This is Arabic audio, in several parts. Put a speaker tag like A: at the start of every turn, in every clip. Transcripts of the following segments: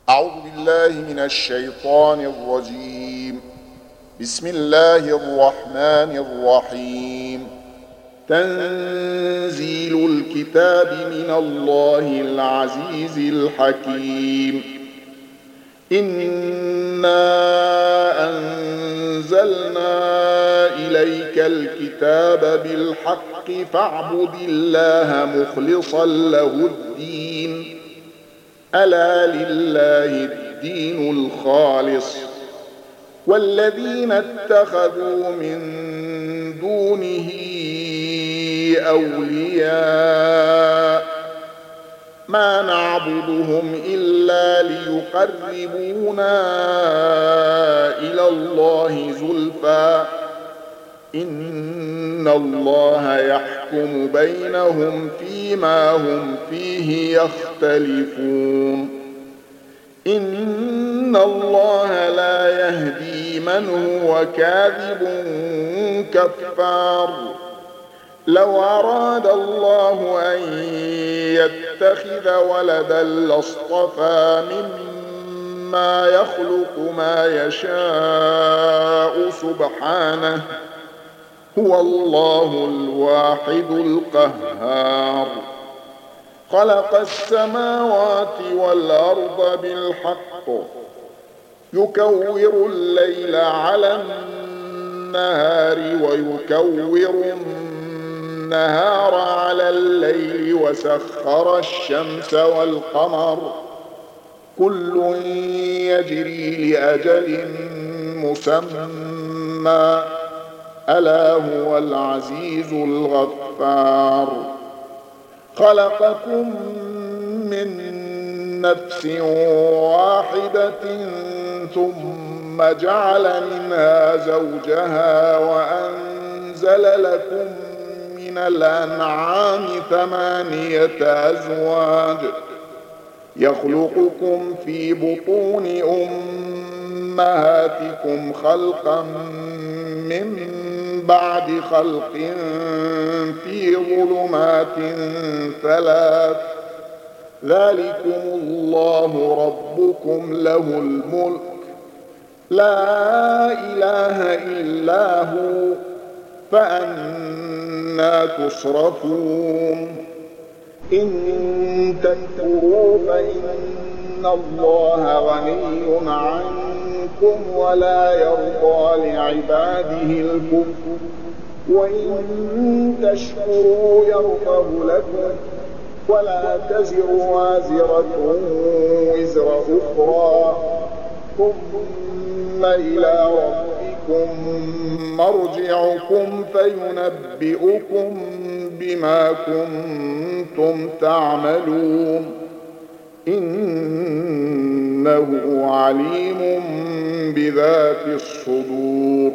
A: أعوذ بالله من الشيطان الرجيم. بسم الله الرحمن الرحيم. تنزيل الكتاب من الله العزيز الحكيم. إنا أنزلنا إليك الكتاب بالحق فاعبد الله مخلصا له الدين ألا لله الدين الخالص والذين اتخذوا من دونه أولياء ما نعبدهم إلا ليقربونا إلى الله زلفى إن الله يحكم بينهم فيما هم فيه يختلفون. إن الله لا يهدي من هو كاذب كفار. لو أراد الله أن يتخذ ولدا لاصطفى مما يخلق ما يشاء سبحانه هو الله الواحد القهار. خلق السماوات والأرض بالحق يكور الليل على النهار ويكور النهار على الليل وسخر الشمس والقمر كل يجري لأجل مسمى ألا هو العزيز الغفار. خلقكم من نفس واحدة ثم جعل منها زوجها وأنزل لكم من الأنعام 8 أزواج يخلقكم في بطون أمهاتكم خلقا من بعد خلق في ظلمات 3 ذلكم الله ربكم له الملك لا إله إلا هو فأنى تصرفون. إن تكفروا فإن الله غني عنكم ولا يرضى لعباده الكفر وإن تشكروا يرضه لكم ولا تزر وازرة وزر أخرى ثم إلى ربكم مرجعكم فينبئكم بما كنتم تعملون إنه عليم بذات الصدور.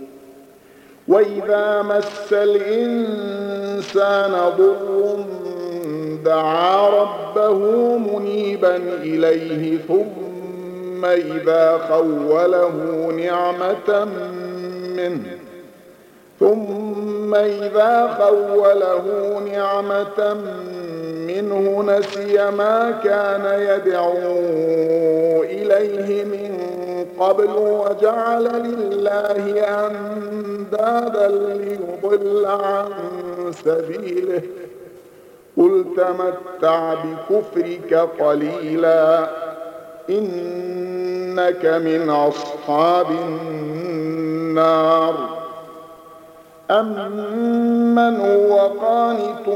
A: وإذا مس الإنسان ضر دعا ربه منيبا إليه ثم إذا خوله نعمة منه نسي ما كان يدعو إليه من قبل وجعل لله أندادا ليضل عن سبيله قل تمتع بكفرك قليلا إنك من أصحاب النار. أمن هو قانت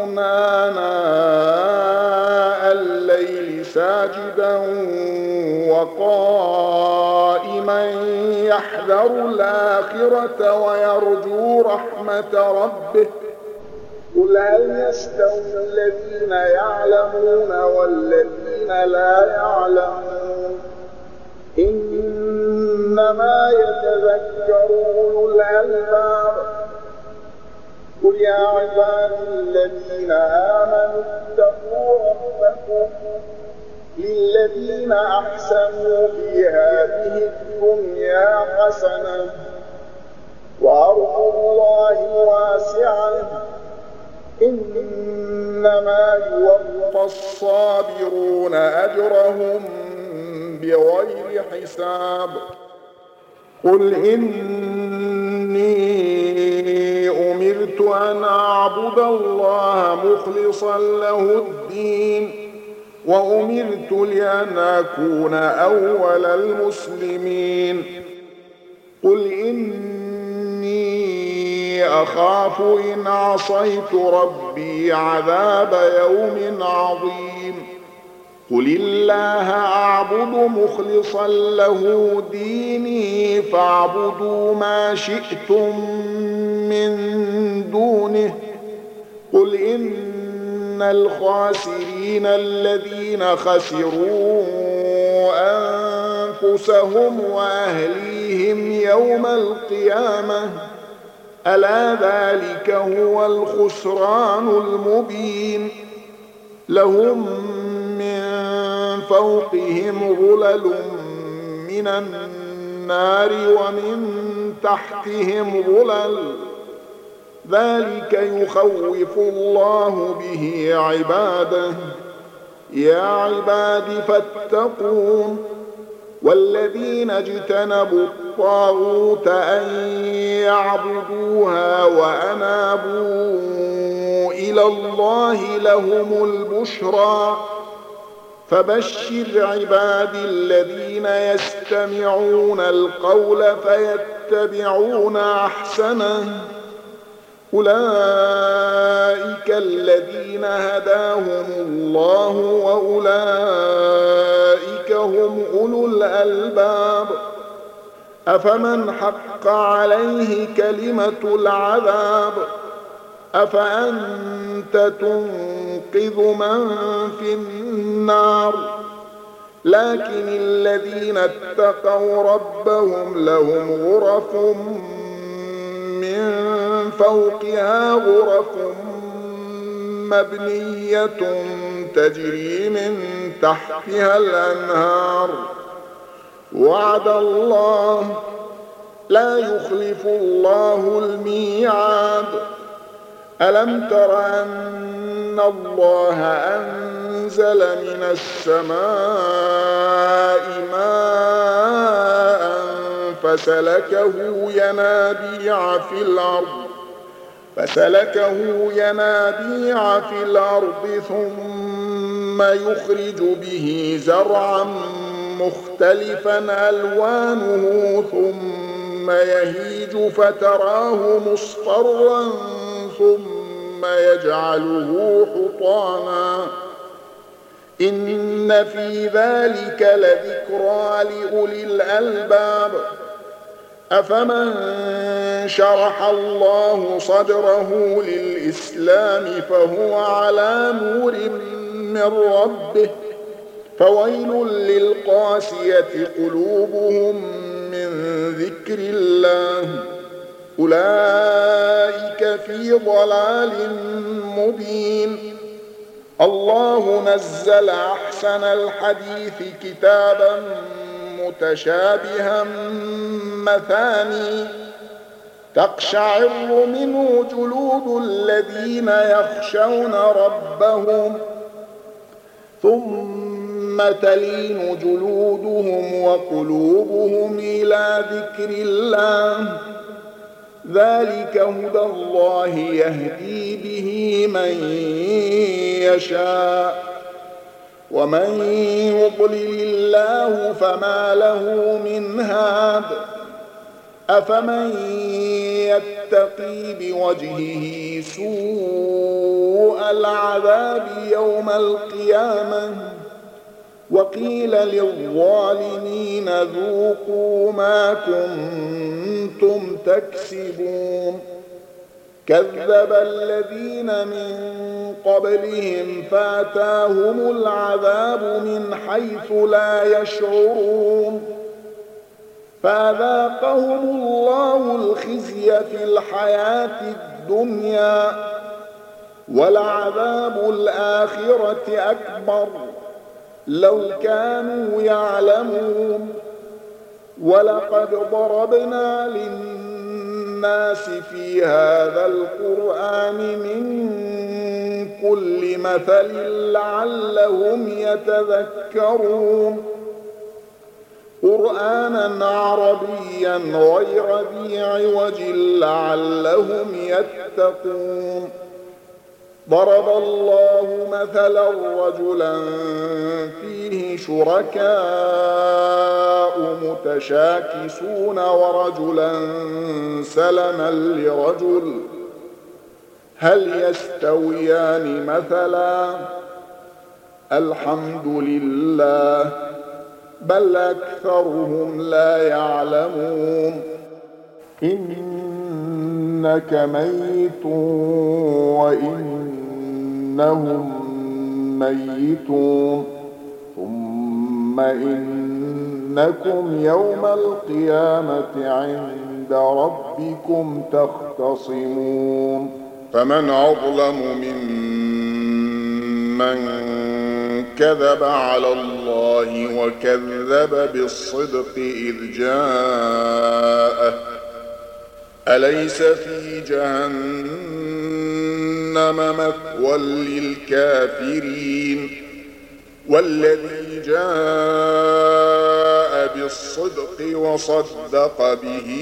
A: آناء الليل ساجدا وقائما يحذر الآخرة ويرجو رحمة ربه قل هل يستوي الذين يعلمون والذين لا يعلمون إنما يتذكر أولو الألباب. قل يا عبادي الذين آمنوا اتقوا ربكم للذين أحسنوا في هذه الدنيا حسنة وأرض الله واسعة إنما يوفى الصابرون أجرهم بغير حساب قل إني أمرت أن أعبد الله مخلصا له الدين وأمرت لأن أكون أول المسلمين قل إني أخاف إن عصيت ربي عذاب يوم عظيم قل الله أعبد مخلصا له ديني فاعبدوا ما شئتم من دونه قل إن الخاسرين الذين خسروا أنفسهم وأهليهم يوم القيامة ألا ذلك هو الخسران المبين لهم من فوقهم ظلل من النار ومن تحتهم ظلل ذلك يخوف الله به عباده يا عباد فاتقون والذين اجتنبوا الطاغوت أن يعبدوها وأنابوا إلى الله لهم البشرى فبشر عبادي الذين يستمعون القول فيتبعون أحسنه أولئك الذين هداهم الله وأولئك هم أولو الألباب أفمن حق عليه كلمة العذاب أفأنت تنقذ من في النار لكن الذين اتقوا ربهم لهم غرف من فوقها غرف مبنية تجري من تحتها الأنهار وعد الله لا يخلف الله الميعاد ألم تر أن الله أنزل من السماء ماء فسلكه ينابيع في الأرض ثم يخرج به زرعا مختلفا ألوانه ثم يهيج فتراه مصفرا ثم يجعله حطاما إن في ذلك لذكرى لأولي الألباب أفمن شرح الله صدره للإسلام فهو على نور من ربه فويل للقاسية قلوبهم من ذكر الله أولئك في ضلال مبين الله نزل أحسن الحديث كتابا متشابها مثاني تقشعر منه جلود الذين يخشون ربهم ثم تلين جلودهم وقلوبهم إلى ذكر الله ذلك هدى الله يهدي به من يشاء ومن يضلل الله فما له من هاد أفمن يتقي بوجهه سوء العذاب يوم القيامة وقيل للظالمين ذوقوا ما كنتم تكسبون كذب الذين من قبلهم فاتاهم العذاب من حيث لا يشعرون فأذاقهم الله الخزي في الحياة الدنيا ولعذاب الآخرة أكبر لو كانوا يعلمون ولقد ضربنا للناس في هذا القرآن من كل مثل لعلهم يتذكرون قرآنا عربيا غير ذي عوج لعلهم يتقون. ضرب الله مثلا رجلا فيه شركاء متشاكسون ورجلا سلما لرجل هل يستويان مثلا الحمد لله بل أكثرهم لا يعلمون. إنك ميت وإنهم ميتون ثم إنكم يوم القيامة عند ربكم تختصمون. فمن أظلم ممن كذب على الله وكذب بالصدق إذ جاءه أليس في جهنم مثوى للكافرين والذي جاء بالصدق وصدق به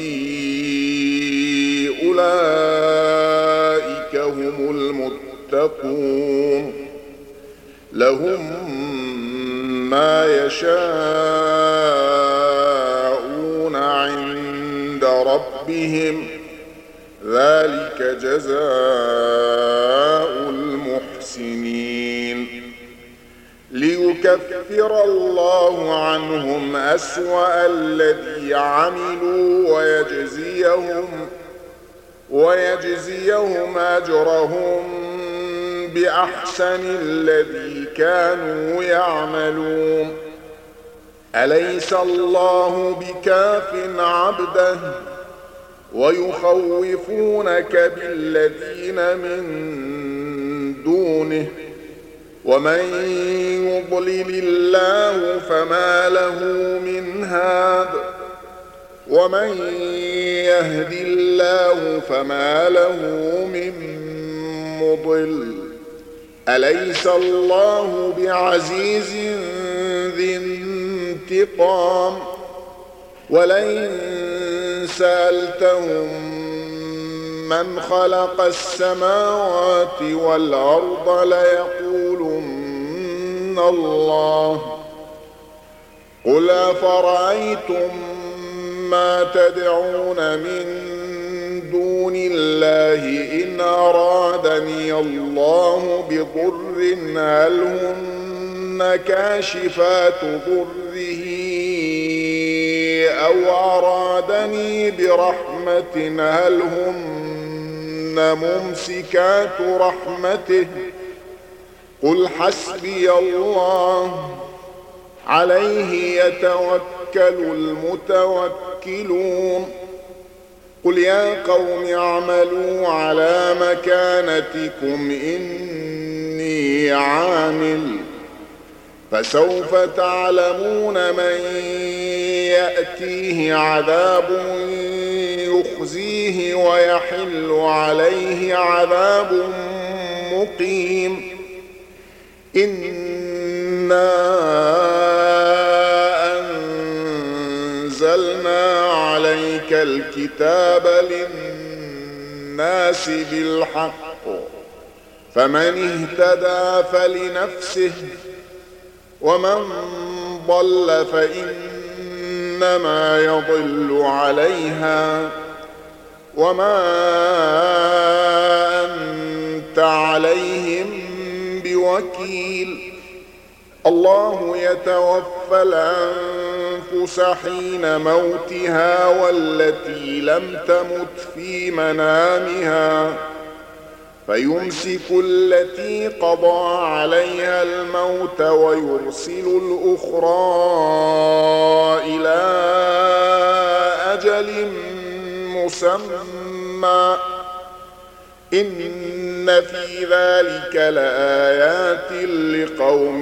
A: أولئك هم المتقون. لهم ما يشاءون عند ربهم ذلك جزاء المحسنين. ليكفر الله عنهم أسوأ الذي عملوا ويجزيهم أجرهم بأحسن الذي كانوا يعملون. أليس الله بكاف عبده ويخوفونك بالذين من دونه ومن يضلل الله فما له من هاد ومن يهد الله فما له من مضل. أليس الله بعزيز ذي انتقام ولئن سألتهم من خلق السماوات والأرض ليقولن الله. قل أفرأيتم ما تدعون من دون الله إن أرادني الله بضر هل هن كاشفات ضره أو أرادني برحمة هل هن ممسكات رحمته. قل حسبي الله عليه يتوكل المتوكلون. قل يا قوم اعملوا على مكانتكم إني عامل فسوف تعلمون من يأتيه عذاب يخزيه ويحل عليه عذاب مقيم. إنا أنزلنا عليك الكتاب للناس بالحق فمن اهتدى فلنفسه ومن ضل فإنما يضل عليها وما أنت عليهم بوكيل. الله يتوفى الأنفس حين موتها والتي لم تمت في منامها فيمسك التي قضى عليها الموت ويرسل الأخرى إلى أجل مسمى إن في ذلك لآيات لقوم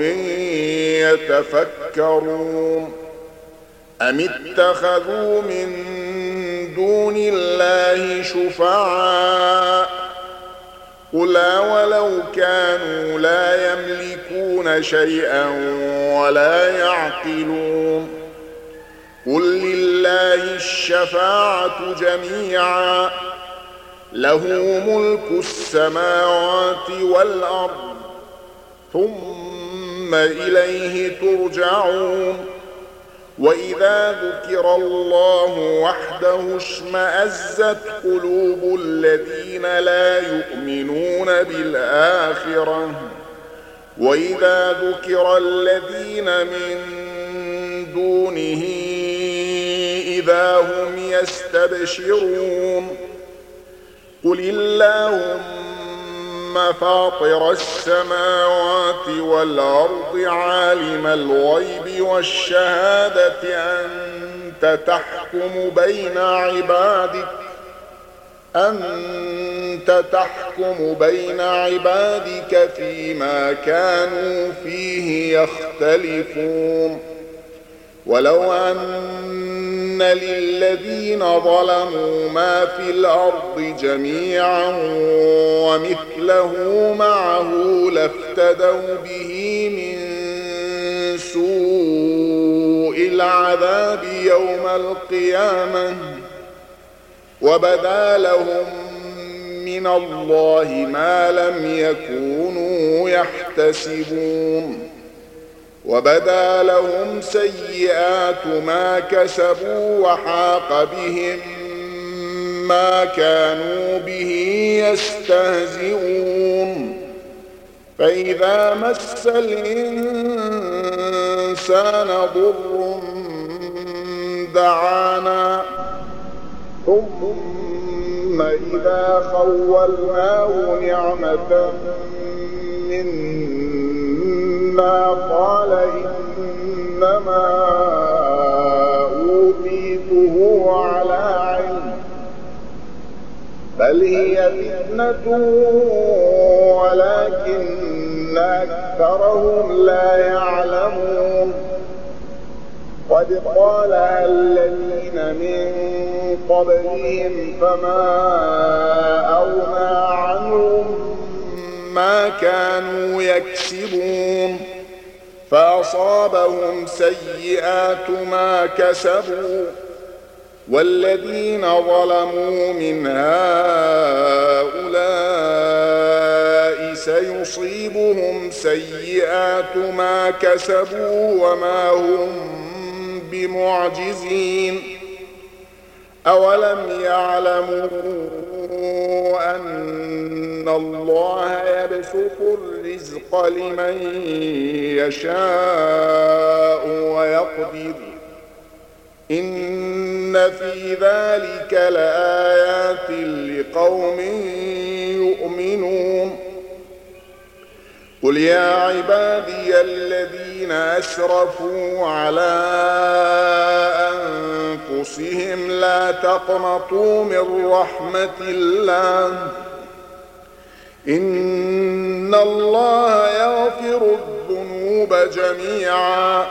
A: يتفكرون. أم اتخذوا من دون الله شفعاء قل ولو كانوا لا يملكون شيئا ولا يعقلون. قل لله الشفاعة جميعا له ملك السماوات والأرض ثم إليه ترجعون وإذا ذكر الله وحده اشمأزت قلوب الذين لا يؤمنون بالآخرة وإذا ذكر الذين من دونه إذا هم يستبشرون قل اللهم فاطر السماوات والأرض عالم الغيب والشهادة أنت تحكم بين عبادك فيما كانوا فيه يختلفون ولو أن للذين ظلموا ما في الأرض جميعا ومثله معه لافتدوا به من سوء العذاب يوم القيامة وبدا لهم من الله ما لم يكونوا يحتسبون وبدا لهم سيئات ما كسبوا وحاق بهم ما كانوا به يستهزئون فإذا مس الإنسان ضر دعانا ثم إذا خولناه نعمة منا قال إنما أوتيته على علم بل هي فتنة ولكن أكثرهم لا يعلمون قد قالها الذين من قبلهم فما أغنى عنهم ما كانوا يكسبون فأصابهم سيئات ما كسبوا والذين ظلموا من هؤلاء سيصيبهم سيئات ما كسبوا وما هم بمعجزين أولم يعلموا أن الله يبسط الرزق لمن يشاء ويقدر إن في ذلك لآيات لقوم يؤمنون قل يا عبادي الذين أسرفوا على أنفسهم لا تقنطوا من رحمة الله إن الله يغفر الذنوب جميعا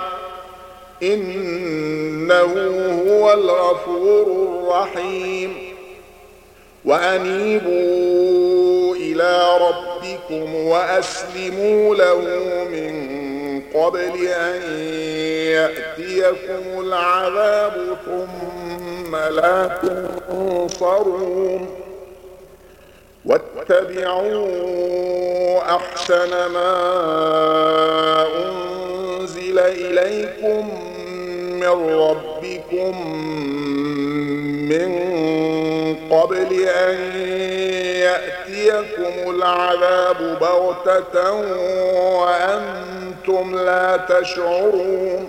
A: إنه هو الغفور الرحيم وأنيبوا إلى ربكم وأسلموا له من قبل أن يأتيكم العذاب ثم لا تنصرون واتبعوا أحسن ما أنزل إليكم من ربكم من قبل أن يأتيكم العذاب بغتة وأنتم لا تشعرون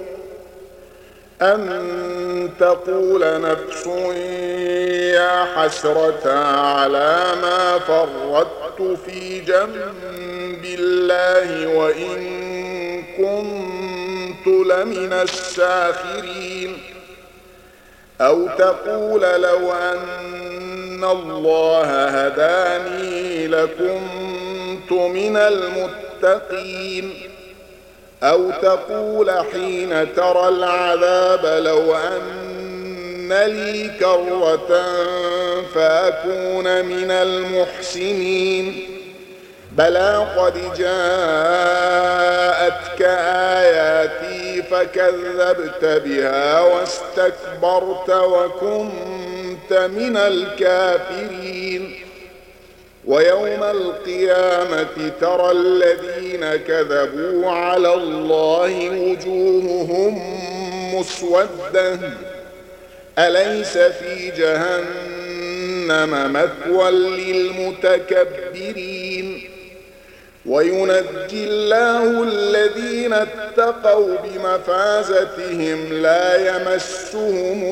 A: أن تقول نفس يا حسرة على ما فرطت في جنب الله وإن كنت لمن الساخرين أو تقول لو أن الله هداني لكنت من المتقين أو تقول حين ترى العذاب لو أن لي كرة فأكون من المحسنين بلى قد جاءتك آياتي فكذبت بها واستكبرت وكنت من الكافرين. ويوم القيامة ترى الذين كذبوا على الله وجوههم مسودة أليس في جهنم مثوى للمتكبرين. وينجي الله الذين اتقوا بمفازتهم لا يمسهم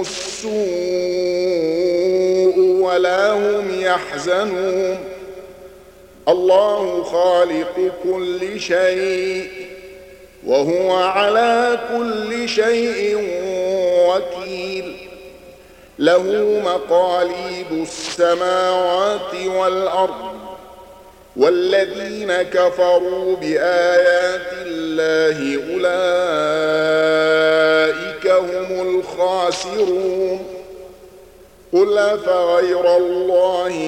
A: السوء ولا هم يحزنون. الله خالق كل شيء وهو على كل شيء وكيل. له مقاليد السماوات والأرض والذين كفروا بآيات الله أولئك هم الخاسرون. قل أفغير الله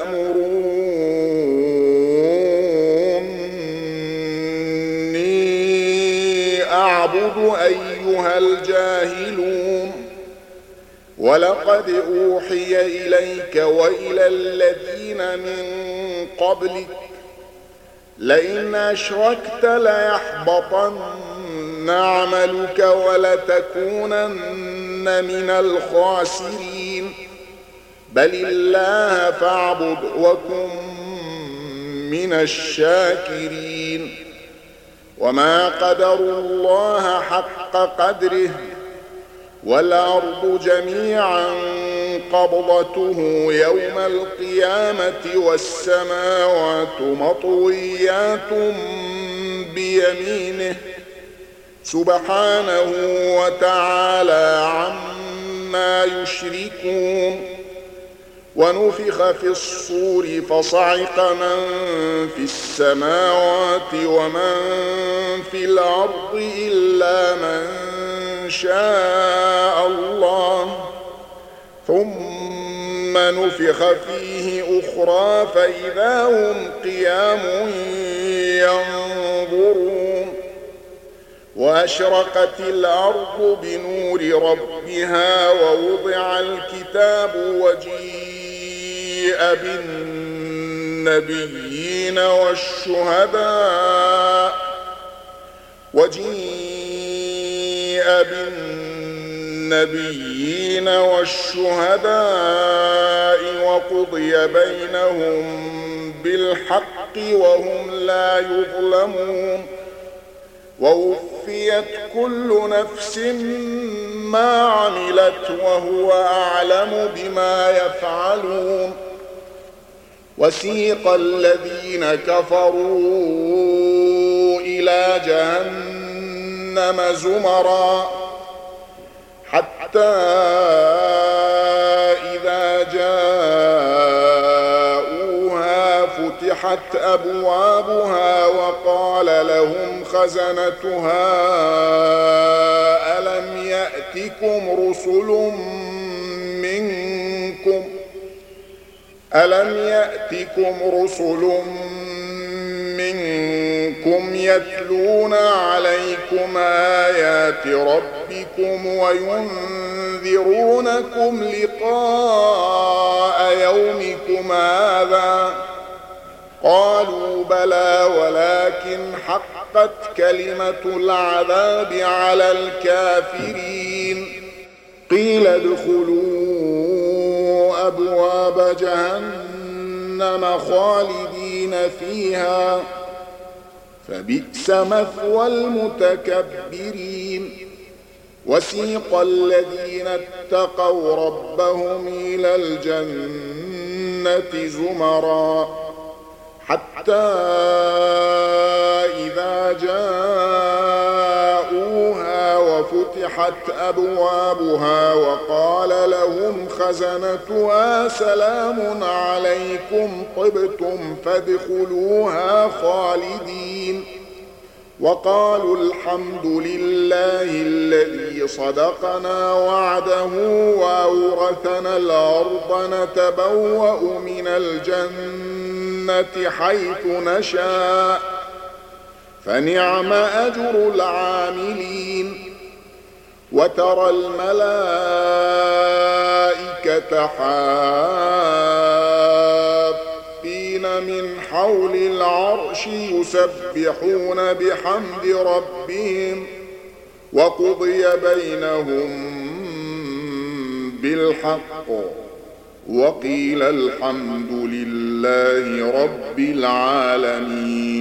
A: تأمروني أعبد أيها الجاهلون. ولقد أوحي إليك وإلى الذين من قبلك لئن أشركت ليحبطن عملك ولتكونن من الخاسرين. بل الله فاعبد وكن من الشاكرين. وما قدروا الله حق قدره والأرض جميعا قبضته يوم القيامة والسماوات مطويات بيمينه سبحانه وتعالى عما يشركون. ونفخ في الصور فصعق من في السماوات ومن في الأرض إلا من شاء الله ثم نفخ فيه أخرى فإذا هم قيام ينظرون. وأشرقت الأرض بنور ربها ووضع الكتاب وجيء بالنبيين والشهداء وقضي بينهم بالحق وهم لا يظلمون. ووفيت كل نفس ما عملت وهو أعلم بما يفعلون. وسيق الذين كفروا إلى جهنم زمرا حتى إذا جاءوها فتحت أبوابها وقال لهم خزنتها ألم يأتكم رسل منكم يتلون عليكم آيات ربكم وينذرونكم لقاء يومكم هذا؟ قالوا بلى ولكن حقت كلمة العذاب على الكافرين. قيل ادخلوا أبواب جهنم خالدين فيها فبئس مثوى المتكبرين. وسيق الذين اتقوا ربهم إلى الجنة زمرا حتى إذا جاءوها وفتحت أبوابها وقال لهم خزنتها سلام عليكم طبتم فادخلوها خالدين. وقالوا الحمد لله الذي صدقنا وعده وأورثنا الأرض نتبوأ من الجنة حيث نشاء فنعم أجر العاملين. وترى الملائكة حافين من حول العرش يسبحون بحمد ربهم وقضي بينهم بالحق وقيل الحمد لله رب العالمين.